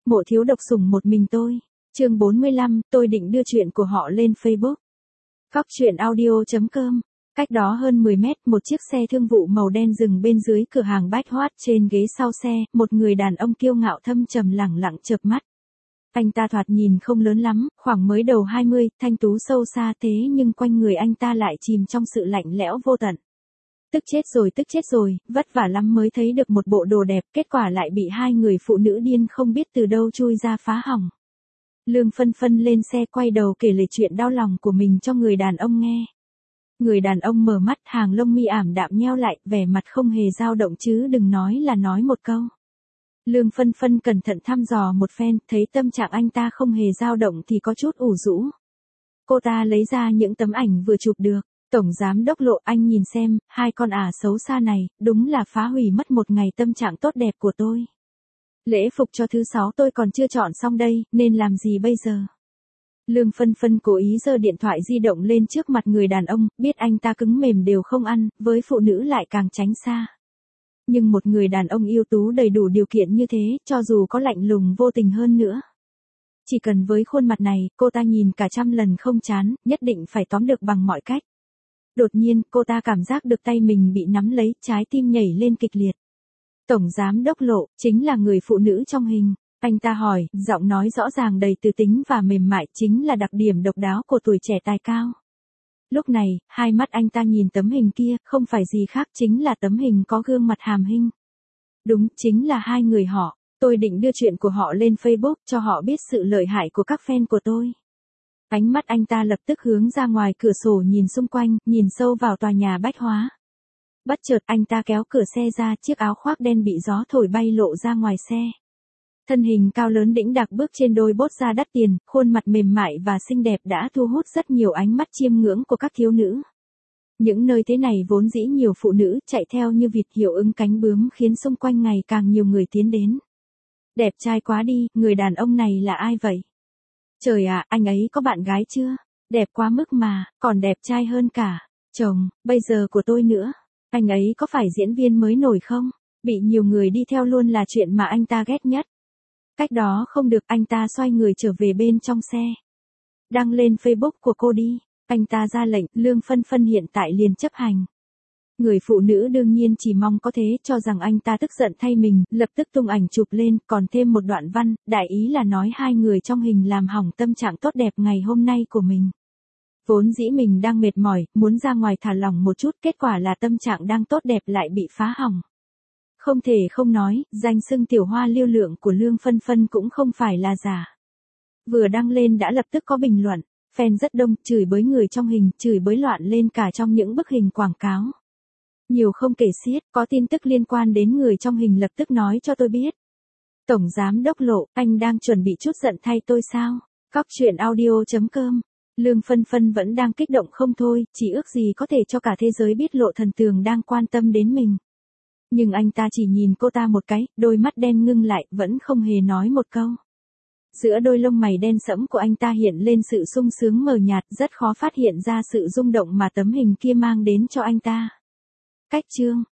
Mộ thiếu độc sủng một mình tôi. Chương 45, tôi định đưa chuyện của họ lên Facebook. Cóc truyện audio.com. Cách đó hơn 10 mét, một chiếc xe thương vụ màu đen dừng bên dưới cửa hàng bách hóa. Trên ghế sau xe, một người đàn ông kiêu ngạo thâm trầm lẳng lặng chợp mắt. Anh ta thoạt nhìn không lớn lắm, khoảng mới đầu 20, thanh tú sâu xa thế nhưng quanh người anh ta lại chìm trong sự lạnh lẽo vô tận. Tức chết rồi, vất vả lắm mới thấy được một bộ đồ đẹp, kết quả lại bị hai người phụ nữ điên không biết từ đâu chui ra phá hỏng. Lương Phân Phân lên xe quay đầu kể lại chuyện đau lòng của mình cho người đàn ông nghe. Người đàn ông mở mắt, hàng lông mi ảm đạm nheo lại, vẻ mặt không hề dao động chứ đừng nói là nói một câu. Lương Phân Phân cẩn thận thăm dò một phen, thấy tâm trạng anh ta không hề dao động thì có chút ủ rũ. Cô ta lấy ra những tấm ảnh vừa chụp được. Tổng giám đốc Lộ, anh nhìn xem, hai con ả xấu xa này, đúng là phá hủy mất một ngày tâm trạng tốt đẹp của tôi. Lễ phục cho thứ 6 tôi còn chưa chọn xong đây, nên làm gì bây giờ? Lương Phân Phân cố ý giơ điện thoại di động lên trước mặt người đàn ông, biết anh ta cứng mềm đều không ăn, với phụ nữ lại càng tránh xa. Nhưng một người đàn ông ưu tú đầy đủ điều kiện như thế, cho dù có lạnh lùng vô tình hơn nữa. Chỉ cần với khuôn mặt này, cô ta nhìn cả trăm lần không chán, nhất định phải tóm được bằng mọi cách. Đột nhiên, cô ta cảm giác được tay mình bị nắm lấy, trái tim nhảy lên kịch liệt. Tổng giám đốc Lộ, chính là người phụ nữ trong hình. Anh ta hỏi, giọng nói rõ ràng đầy tư tính và mềm mại, chính là đặc điểm độc đáo của tuổi trẻ tài cao. Lúc này, hai mắt anh ta nhìn tấm hình kia, không phải gì khác chính là tấm hình có gương mặt hàm hinh. Đúng, chính là hai người họ. Tôi định đưa chuyện của họ lên Facebook cho họ biết sự lợi hại của các fan của tôi. Ánh mắt anh ta lập tức hướng ra ngoài cửa sổ nhìn xung quanh, nhìn sâu vào tòa nhà bách hóa. Bất chợt anh ta kéo cửa xe ra, chiếc áo khoác đen bị gió thổi bay lộ ra ngoài xe. Thân hình cao lớn đĩnh đạc bước trên đôi bốt da đắt tiền, khuôn mặt mềm mại và xinh đẹp đã thu hút rất nhiều ánh mắt chiêm ngưỡng của các thiếu nữ. Những nơi thế này vốn dĩ nhiều phụ nữ chạy theo như vịt hiệu ứng cánh bướm khiến xung quanh ngày càng nhiều người tiến đến. Đẹp trai quá đi, người đàn ông này là ai vậy? Trời ạ, anh ấy có bạn gái chưa? Đẹp quá mức mà, còn đẹp trai hơn cả chồng, bây giờ của tôi nữa. Anh ấy có phải diễn viên mới nổi không? Bị nhiều người đi theo luôn là chuyện mà anh ta ghét nhất. Cách đó không được, anh ta xoay người trở về bên trong xe. Đăng lên Facebook của cô đi. Anh ta ra lệnh, Lương Phân Phân hiện tại liền chấp hành. Người phụ nữ đương nhiên chỉ mong có thế, cho rằng anh ta tức giận thay mình, lập tức tung ảnh chụp lên, còn thêm một đoạn văn, đại ý là nói hai người trong hình làm hỏng tâm trạng tốt đẹp ngày hôm nay của mình. Vốn dĩ mình đang mệt mỏi, muốn ra ngoài thả lỏng một chút, kết quả là tâm trạng đang tốt đẹp lại bị phá hỏng. Không thể không nói, danh xưng tiểu hoa lưu lượng của Lương Phân Phân cũng không phải là giả. Vừa đăng lên đã lập tức có bình luận, fan rất đông, chửi bới người trong hình, chửi bới loạn lên cả trong những bức hình quảng cáo. Nhiều không kể xiết, có tin tức liên quan đến người trong hình lập tức nói cho tôi biết. Tổng giám đốc Lộ, anh đang chuẩn bị chút giận thay tôi sao? Cóc truyện audio.com. Lương Phân Phân vẫn đang kích động không thôi, chỉ ước gì có thể cho cả thế giới biết Lộ thần tường đang quan tâm đến mình. Nhưng anh ta chỉ nhìn cô ta một cái, đôi mắt đen ngưng lại, vẫn không hề nói một câu. Giữa đôi lông mày đen sẫm của anh ta hiện lên sự sung sướng mờ nhạt, rất khó phát hiện ra sự rung động mà tấm hình kia mang đến cho anh ta. Cách chương